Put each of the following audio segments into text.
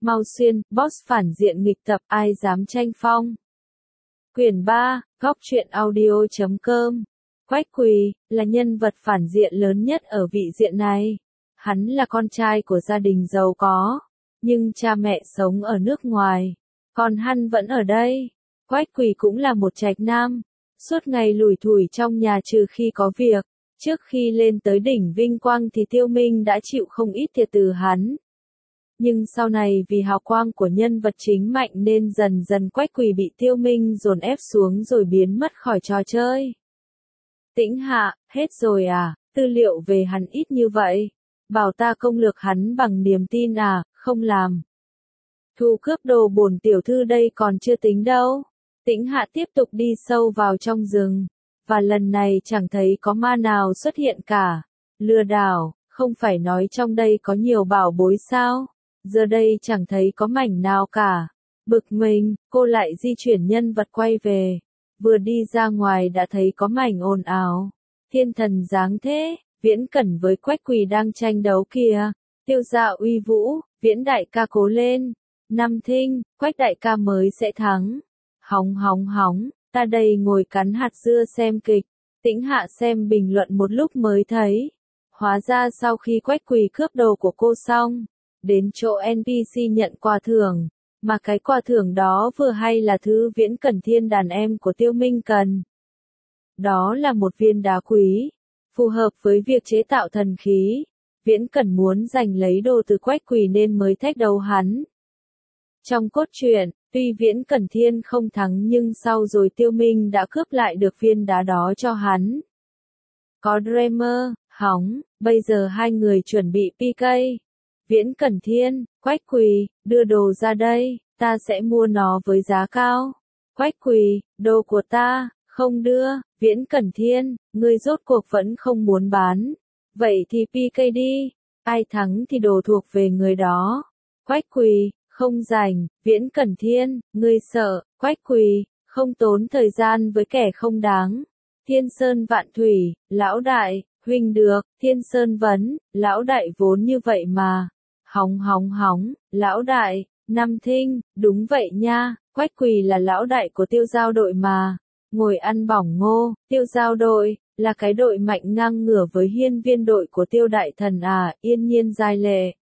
Mau Xuyên, boss phản diện nghịch tập, ai dám tranh phong. Quyển 3, góc truyện audio.com. Quách Quỳ, là nhân vật phản diện lớn nhất ở vị diện này. Hắn là con trai của gia đình giàu có, nhưng cha mẹ sống ở nước ngoài, còn hắn vẫn ở đây. Quách Quỳ cũng là một trạch nam, suốt ngày lủi thủi trong nhà trừ khi có việc. Trước khi lên tới đỉnh vinh quang thì Tiêu Minh đã chịu không ít thiệt từ hắn. Nhưng sau này vì hào quang của nhân vật chính mạnh nên dần dần Quách Quỳ bị Tiêu Minh dồn ép xuống rồi biến mất khỏi trò chơi. Tĩnh Hạ, hết rồi à, tư liệu về hắn ít như vậy. Bảo ta công lược hắn bằng niềm tin à, không làm. Thu cướp đồ bổn tiểu thư đây còn chưa tính đâu. Tĩnh Hạ tiếp tục đi sâu vào trong rừng. Và lần này chẳng thấy có ma nào xuất hiện cả. Lừa đảo, không phải nói trong đây có nhiều bảo bối sao? Giờ đây chẳng thấy có mảnh nào cả. Bực mình, cô lại di chuyển nhân vật quay về. Vừa đi ra ngoài đã thấy có mảnh ồn ào. Thiên thần dáng thế, Viễn Cẩn với Quách Quỳ đang tranh đấu kìa. Tiêu gia uy vũ, Viễn đại ca cố lên. Năm thinh, Quách đại ca mới sẽ thắng. Hóng hóng hóng, ta đây ngồi cắn hạt dưa xem kịch. Tĩnh Hạ xem bình luận một lúc mới thấy. Hóa ra sau khi Quách Quỳ cướp đồ của cô xong, đến chỗ NPC nhận quà thưởng, mà cái quà thưởng đó vừa hay là thứ Viễn Cẩn Thiên đàn em của Tiêu Minh cần. Đó là một viên đá quý, phù hợp với việc chế tạo thần khí. Viễn Cẩn muốn giành lấy đồ từ Quách Quỳ nên mới thách đấu hắn. Trong cốt truyện, tuy Viễn Cẩn Thiên không thắng nhưng sau rồi Tiêu Minh đã cướp lại được viên đá đó cho hắn. Có Dreamer, hóng, bây giờ hai người chuẩn bị PK. Viễn Cẩn Thiên, Quách Quỳ, đưa đồ ra đây, ta sẽ mua nó với giá cao. Quách Quỳ, đồ của ta, không đưa. Viễn Cẩn Thiên, ngươi rốt cuộc vẫn không muốn bán. Vậy thì PK đi, ai thắng thì đồ thuộc về người đó. Quách Quỳ, không rảnh. Viễn Cẩn Thiên, ngươi sợ. Quách Quỳ, không tốn thời gian với kẻ không đáng. Thiên Sơn Vạn Thủy, lão đại, huynh được. Thiên Sơn vấn, lão đại vốn như vậy mà. Hóng hóng hóng, lão đại, Năm thinh, đúng vậy nha, Quách Quỳ là lão đại của Tiêu Giao đội mà. Ngồi ăn bỏng ngô, Tiêu Giao đội, là cái đội mạnh ngang ngửa với hiên viên đội của Tiêu Đại Thần à, yên nhiên giai lệ.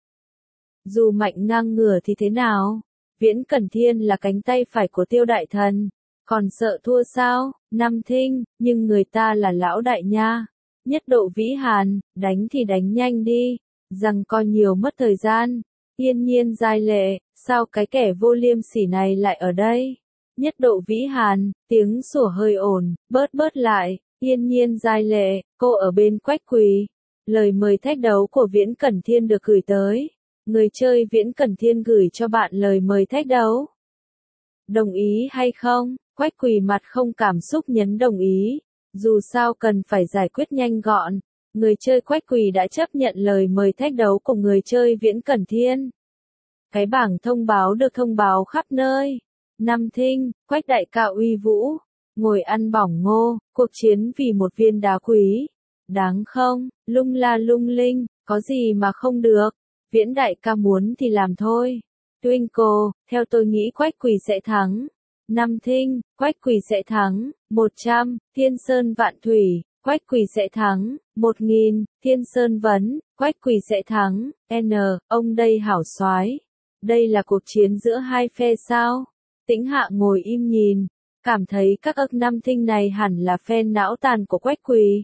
Dù mạnh ngang ngửa thì thế nào? Viễn Cẩn Thiên là cánh tay phải của Tiêu Đại Thần. Còn sợ thua sao? Năm thinh, nhưng người ta là lão đại nha. Nhất độ vĩ hàn, đánh thì đánh nhanh đi. Rằng coi nhiều mất thời gian. Yên nhiên giai lệ, sao cái kẻ vô liêm sỉ này lại ở đây? Nhất độ vĩ hàn, tiếng sủa hơi ồn, bớt lại. Yên nhiên giai lệ, cô ở bên Quách Quỳ. Lời mời thách đấu của Viễn Cẩn Thiên được gửi tới. Người chơi Viễn Cẩn Thiên gửi cho bạn lời mời thách đấu. Đồng ý hay không? Quách Quỳ mặt không cảm xúc nhấn đồng ý. Dù sao cần phải giải quyết nhanh gọn. Người chơi Quách Quỳ đã chấp nhận lời mời thách đấu của người chơi Viễn Cẩn Thiên. Cái bảng thông báo được thông báo khắp nơi. Năm thinh, Quách đại ca uy vũ. Ngồi ăn bỏng ngô, cuộc chiến vì một viên đá quý. Đáng không? Lung la lung linh, có gì mà không được. Viễn đại ca muốn thì làm thôi. Twinkle, theo tôi nghĩ Quách Quỳ sẽ thắng. Năm thinh, Quách Quỳ sẽ thắng. 100, Thiên Sơn Vạn Thủy, Quách Quỳ sẽ thắng. 1000, Thiên Sơn Vấn, Quách Quỳ sẽ thắng. N, ông đây hảo soái. Đây là cuộc chiến giữa hai phe sao? Tĩnh Hạ ngồi im nhìn, cảm thấy các ức năm thinh này hẳn là fan não tàn của Quách Quỳ.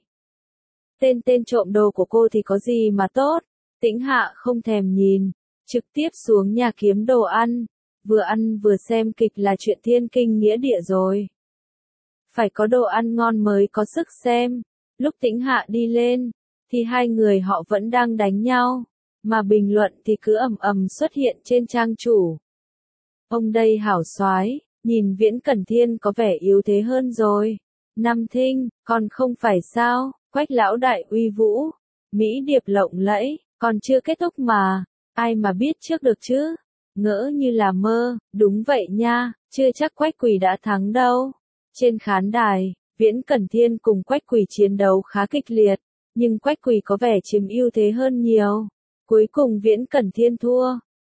Tên trộm đồ của cô thì có gì mà tốt? Tĩnh Hạ không thèm nhìn, trực tiếp xuống nhà kiếm đồ ăn. Vừa ăn vừa xem kịch là chuyện thiên kinh nghĩa địa rồi. Phải có đồ ăn ngon mới có sức xem. Lúc Tĩnh Hạ đi lên, thì hai người họ vẫn đang đánh nhau. Mà bình luận thì cứ ầm ầm xuất hiện trên trang chủ. Ông đây hảo soái, nhìn Viễn Cẩn Thiên có vẻ yếu thế hơn rồi. Năm thinh, còn không phải sao? Quách lão đại uy vũ, mỹ điệp lộng lẫy, còn chưa kết thúc mà. Ai mà biết trước được chứ? Ngỡ như là mơ, đúng vậy nha, chưa chắc Quách Quỳ đã thắng đâu. Trên khán đài, Viễn Cẩn Thiên cùng Quách Quỳ chiến đấu khá kịch liệt, nhưng Quách Quỳ có vẻ chiếm ưu thế hơn nhiều. Cuối cùng Viễn Cẩn Thiên thua.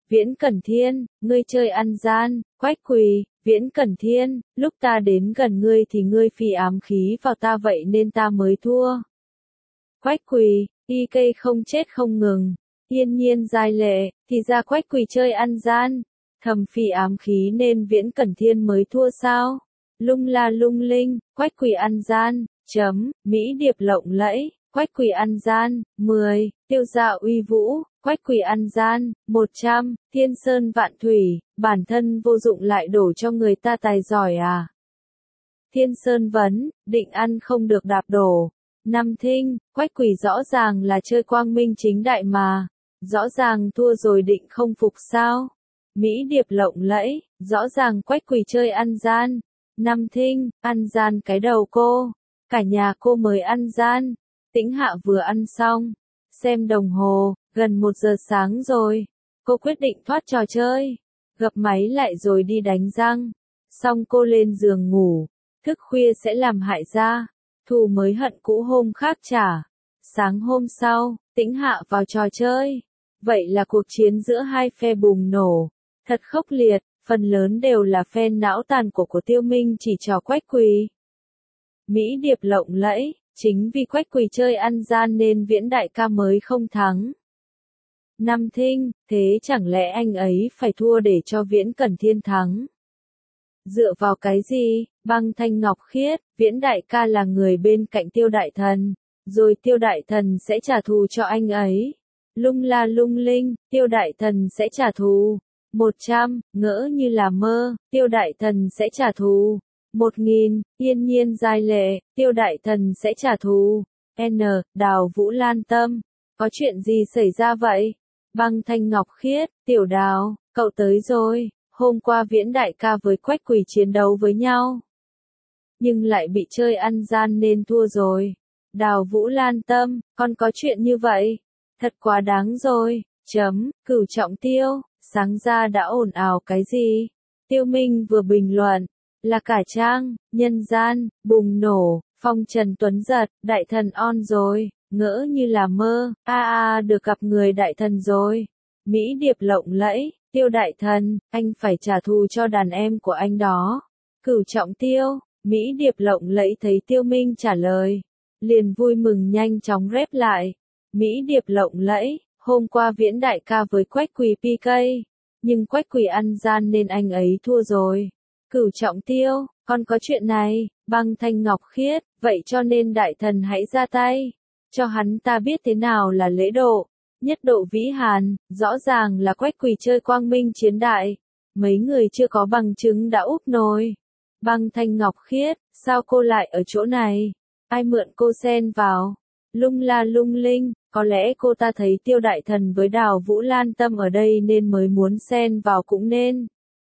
Viễn Cẩn Thiên, ngươi chơi ăn gian, Quách Quỳ, Viễn Cẩn Thiên, lúc ta đến gần ngươi thì ngươi phì ám khí vào ta vậy nên ta mới thua. Quách Quỳ, y cây không chết không ngừng, Yên Nhiên giai lệ, thì ra Quách Quỳ chơi ăn gian, thầm phì ám khí nên Viễn Cẩn Thiên mới thua sao? Lung la lung linh, Quách Quỳ ăn gian, Mỹ Điệp lộng lẫy, Quách Quỳ ăn gian, 10, Tiêu Gia uy vũ, Quách Quỳ ăn gian, 100, Thiên Sơn vạn thủy, bản thân vô dụng lại đổ cho người ta tài giỏi à? Thiên Sơn vấn, định ăn không được đạp đổ. Năm Thinh, Quách Quỳ rõ ràng là chơi quang minh chính đại mà, rõ ràng thua rồi định không phục sao? Mỹ Điệp lộng lẫy, rõ ràng Quách Quỳ chơi ăn gian. Năm Thinh, ăn gian cái đầu cô, cả nhà cô mới ăn gian. Tĩnh Hạ vừa ăn xong, xem đồng hồ, gần 1 giờ sáng rồi. Cô quyết định thoát trò chơi, gập máy lại rồi đi đánh răng. Xong cô lên giường ngủ, thức khuya sẽ làm hại da, thù mới hận cũ hôm khác trả. Sáng hôm sau, Tĩnh Hạ vào trò chơi. Vậy là cuộc chiến giữa hai phe bùng nổ, thật khốc liệt, phần lớn đều là phe não tàn của Tiêu Minh chỉ trò Quách Quỳ. Mỹ Điệp lộng lẫy, chính vì Quách Quỳ chơi ăn gian nên Viễn đại ca mới không thắng. Năm Thinh, thế chẳng lẽ anh ấy phải thua để cho Viễn Cẩn Thiên thắng? Dựa vào cái gì? Băng Thanh Ngọc Khiết, Viễn đại ca là người bên cạnh Tiêu đại thần, rồi Tiêu đại thần sẽ trả thù cho anh ấy. Lung la lung linh, Tiêu đại thần sẽ trả thù. 100, ngỡ như là mơ, Tiêu đại thần sẽ trả thù. 1000, Yên Nhiên giai lệ, Tiêu đại thần sẽ trả thù. N, Đào Vũ Lan Tâm, có chuyện gì xảy ra vậy? Băng Thanh Ngọc Khiết, Tiểu Đào, cậu tới rồi, hôm qua Viễn đại ca với Quách Quỳ chiến đấu với nhau, nhưng lại bị chơi ăn gian nên thua rồi. Đào Vũ Lan Tâm, con có chuyện như vậy? Thật quá đáng rồi. Cửu Trọng Tiêu, sáng ra đã ồn ào cái gì? Tiêu Minh vừa bình luận, là cả trang, nhân gian, bùng nổ, phong trần tuấn giật, đại thần on rồi, ngỡ như là mơ, được gặp người đại thần rồi. Mỹ Điệp lộng lẫy, Tiêu đại thần, anh phải trả thù cho đàn em của anh đó. Cửu Trọng Tiêu, Mỹ Điệp lộng lẫy thấy Tiêu Minh trả lời, liền vui mừng nhanh chóng rep lại. Mỹ Điệp lộng lẫy, hôm qua Viễn đại ca với Quách Quỳ PK, nhưng Quách Quỳ ăn gian nên anh ấy thua rồi. Cửu Trọng Tiêu, con có chuyện này. Băng Thanh Ngọc Khiết, vậy cho nên đại thần hãy ra tay, cho hắn ta biết thế nào là lễ độ. Nhất Độ Vĩ Hàn, rõ ràng là Quách Quỳ chơi quang minh chiến đại, mấy người chưa có bằng chứng đã úp nồi. Băng Thanh Ngọc Khiết, sao cô lại ở chỗ này? Ai mượn cô xen vào? Lung la lung linh, có lẽ cô ta thấy Tiêu đại thần với Đào Vũ Lan Tâm ở đây nên mới muốn xen vào cũng nên.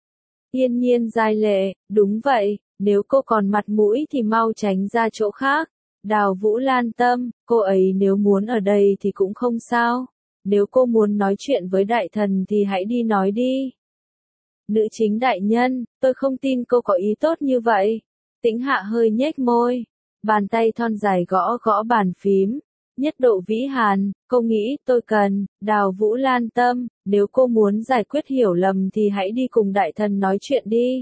Yên Nhiên giai lệ, đúng vậy, nếu cô còn mặt mũi thì mau tránh ra chỗ khác. Đào Vũ Lan Tâm, cô ấy nếu muốn ở đây thì cũng không sao. Nếu cô muốn nói chuyện với đại thần thì hãy đi nói đi. Nữ chính đại nhân, tôi không tin cô có ý tốt như vậy. Tĩnh Hạ hơi nhếch môi, bàn tay thon dài gõ gõ bàn phím. Nhất Độ Vĩ Hàn, cô nghĩ tôi cần. Đào Vũ Lan Tâm, nếu cô muốn giải quyết hiểu lầm thì hãy đi cùng đại thần nói chuyện đi.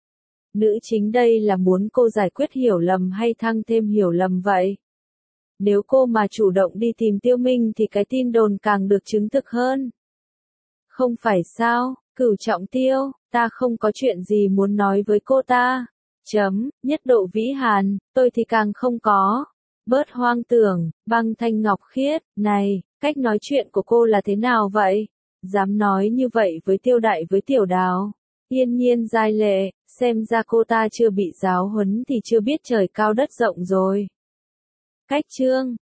Nữ chính đây là muốn cô giải quyết hiểu lầm hay thăng thêm hiểu lầm vậy? Nếu cô mà chủ động đi tìm Tiêu Minh thì cái tin đồn càng được chứng thực hơn. Không phải sao? Cửu Trọng Tiêu, ta không có chuyện gì muốn nói với cô ta. Nhất Độ Vĩ Hàn, tôi thì càng không có. Bớt hoang tưởng. Băng Thanh Ngọc Khiết, này, cách nói chuyện của cô là thế nào vậy? Dám nói như vậy với Tiêu đại với Tiểu Đào. Yên Nhiên giai lệ, xem ra cô ta chưa bị giáo huấn thì chưa biết trời cao đất rộng rồi. Cách chương